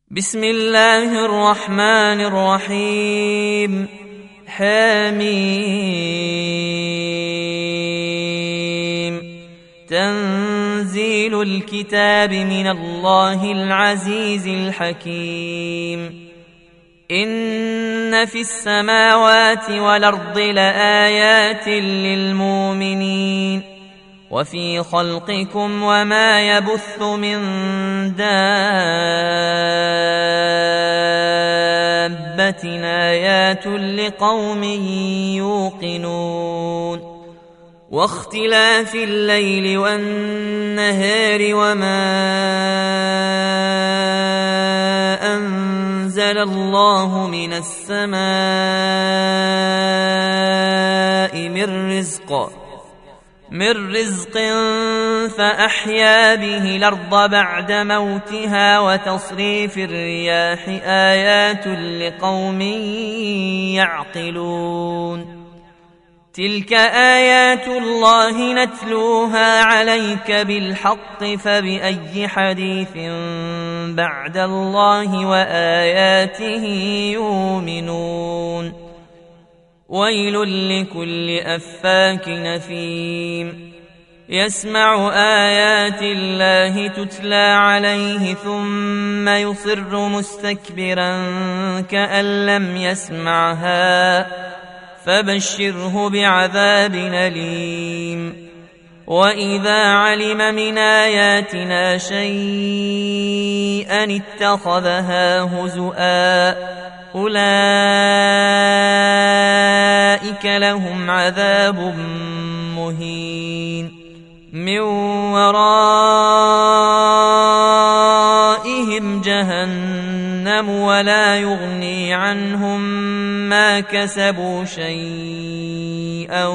بسم الله الرحمن الرحيم. حميم. تنزيل الكتاب من الله العزيز الحكيم. إن في السماوات والأرض لآيات للمؤمنين وفي خلقكم وما يبث من دابة آيات لقوم يوقنون. واختلاف الليل والنهار وما أنزل الله من السماء من رزق فأحيا به الأرض بعد موتها وتصريف الرياح آيات لقوم يعقلون. تلك آيات الله نتلوها عليك بالحق فبأي حديث بعد الله وآياته يؤمنون. ويل لكل أفاك أثيم يسمع آيات الله تتلى عليه ثم يصر مستكبرا كأن لم يسمعها فبشره بعذاب أليم. وإذا علم من آياتنا شيئا اتخذها هزؤا أولئك لهم عذاب مهين من ورائهم جهنم ولا يغني عنهم ما كسبوا شيئا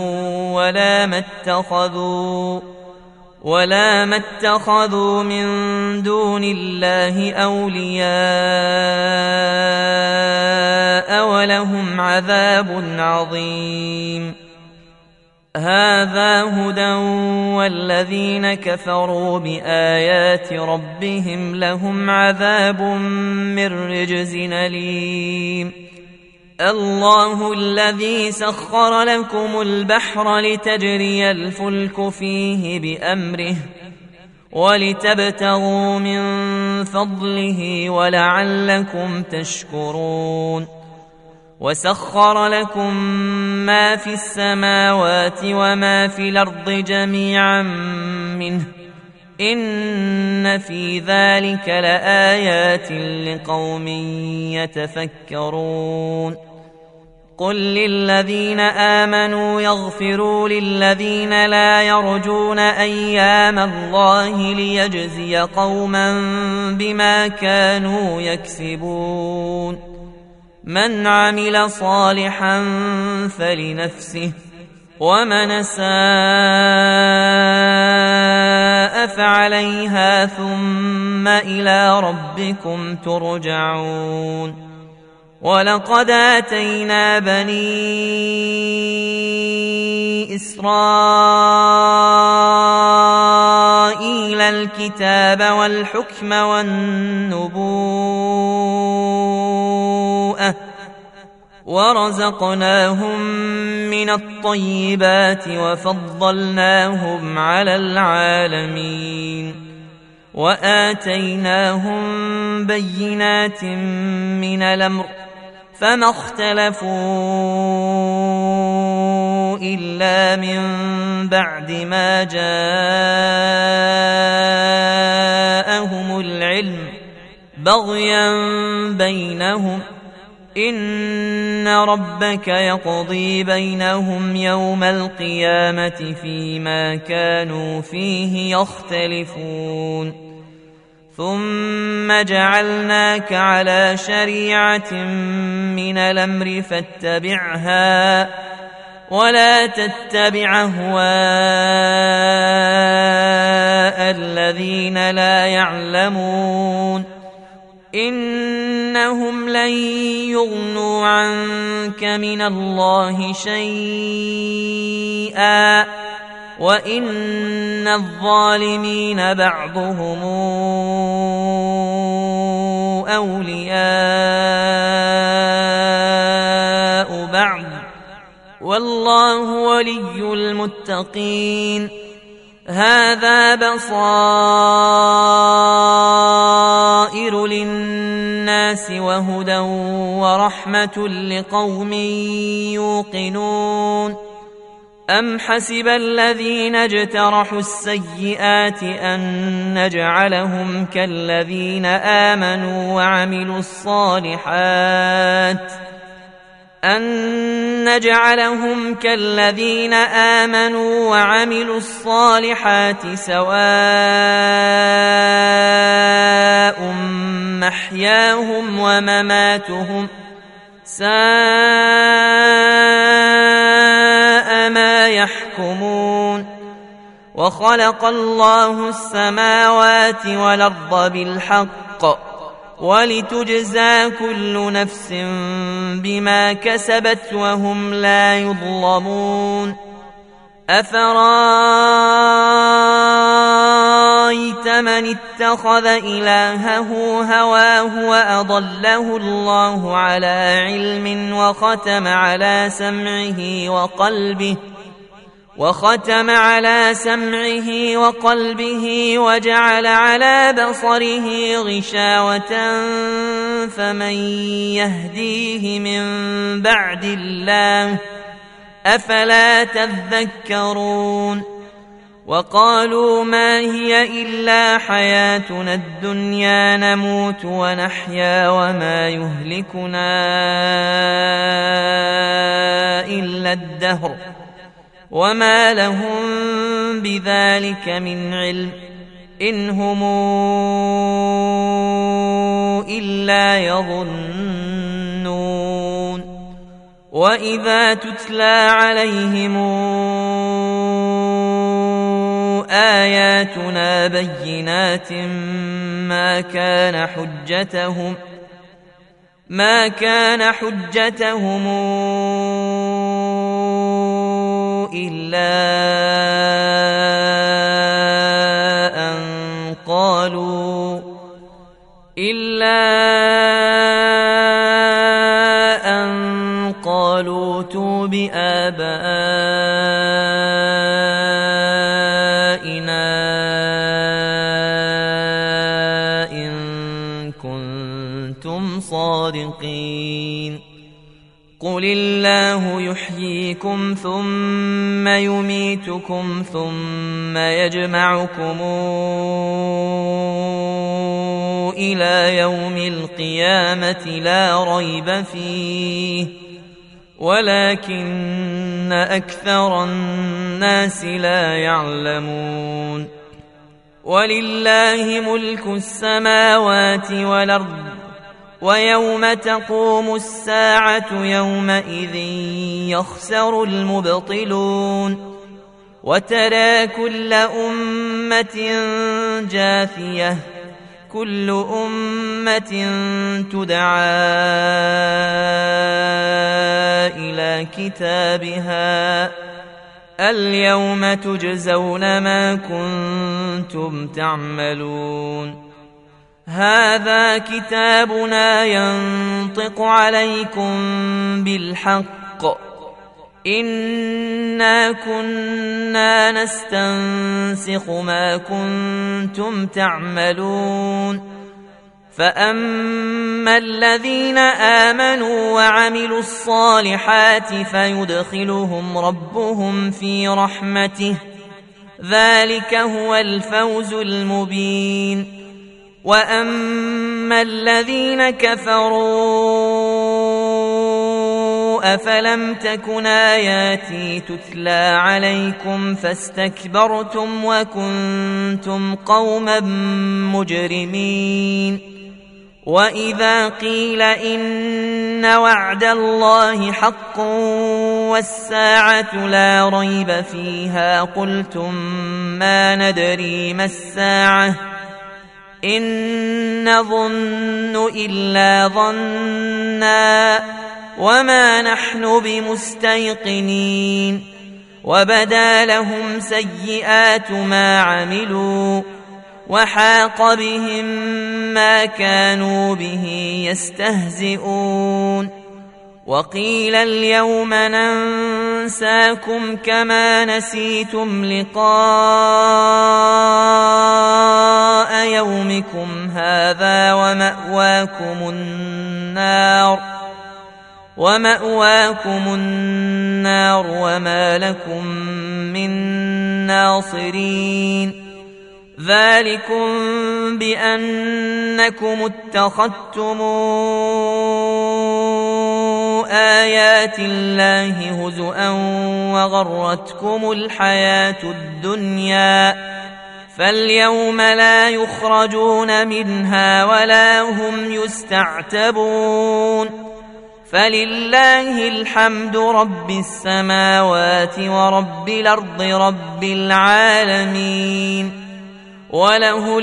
ولا ما اتخذوا من دون الله أولياء ولهم عذاب عظيم. هذا هدى والذين كفروا بآيات ربهم لهم عذاب من رجز أليم. الله الذي سخر لكم البحر لتجري الفلك فيه بأمره ولتبتغوا من فضله ولعلكم تشكرون. وسخر لكم ما في السماوات وما في الأرض جميعا منه إن في ذلك لآيات لقوم يتفكرون. قل للذين آمنوا يغفروا للذين لا يرجون أيام الله ليجزي قوما بما كانوا يكسبون. من عمل صالحا فلنفسه ومن أساء فعليها ثم إلى ربكم ترجعون. ولقد آتينا بني إسرائيل الكتاب والحكم والنبوءة ورزقناهم من الطيبات وفضلناهم على العالمين وآتيناهم بينات من الأمر فما اختلفوا إلا من بعد ما جاءهم العلم بغيا بينهم إن ربك يقضي بينهم يوم القيامة فيما كانوا فيه يختلفون. ثم جعلناك على شريعة من الأمر فاتبعها ولا تتبع أهواء الذين لا يعلمون إنهم لن يغنوا عنك من الله شيئا وإن الظالمين بعضهم أولياء بعض والله ولي المتقين. هذا بصائر للناس وهدى ورحمة لقوم يوقنون. أم حسب الذين اجترحوا السيئات أن نجعلهم كالذين آمنوا وعملوا الصالحات سواء محياهم ومماتهم ساء ما يحكمون. وخلق الله السماوات والأرض بالحق ولتجزى كل نفس بما كسبت وهم لا يظلمون. أفرأيت من اتخذ إلهه هواه وأضله الله على علم وختم على سمعه وقلبه وجعل على بصره غشاوة فمن يهديه من بعد الله أفلا تذكرون. وقالوا ما هي إلا حياتنا الدنيا نموت ونحيا وما يهلكنا إلا الدهر وما لهم بذلك من علم إن هم إلا يظنون. وإذا تتلى عليهم آياتنا بينات ما كان حجتهم إلا أن قالوا ائتوا بآبائنا إن كنتم صادقين. قل الله يحييكم ثم يميتكم ثم يجمعكم إلى يوم القيامة لا ريب فيه ولكن أكثر الناس لا يعلمون. ولله ملك السماوات والأرض ويوم تقوم الساعة يومئذ يخسر المبطلون. وترى كل أمة جاثية كل أمة تدعى إلى كتابها اليوم تجزون ما كنتم تعملون. هذا كتابنا ينطق عليكم بالحق إنا كنا نستنسخ ما كنتم تعملون. فأما الذين آمنوا وعملوا الصالحات فيدخلهم ربهم في رحمته ذلك هو الفوز المبين. وأما الذين كفروا أفلم تكن آياتي تتلى عليكم فاستكبرتم وكنتم قوما مجرمين. وإذا قيل إن وعد الله حق والساعة لا ريب فيها قلتم ما ندري ما الساعة إن نظن إلا ظنا وما نحن بمستيقنين. وبدا لهم سيئات ما عملوا وحاق بهم ما كانوا به يستهزئون وقيل اليوم ننساكم كما نسيتم لقاء يومكم هذا ومأواكم النار وما لكم من ناصرين ذلكم بأنكم اتخذتم آيات الله هزؤا وغرتكم الحياة الدنيا فاليوم لا يخرجون منها ولا هم يستعتبون فلله الحمد رب السماوات ورب الأرض رب العالمين وله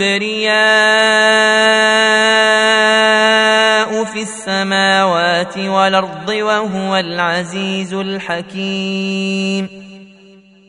الكبرياء في السماوات والأرض وهو العزيز الحكيم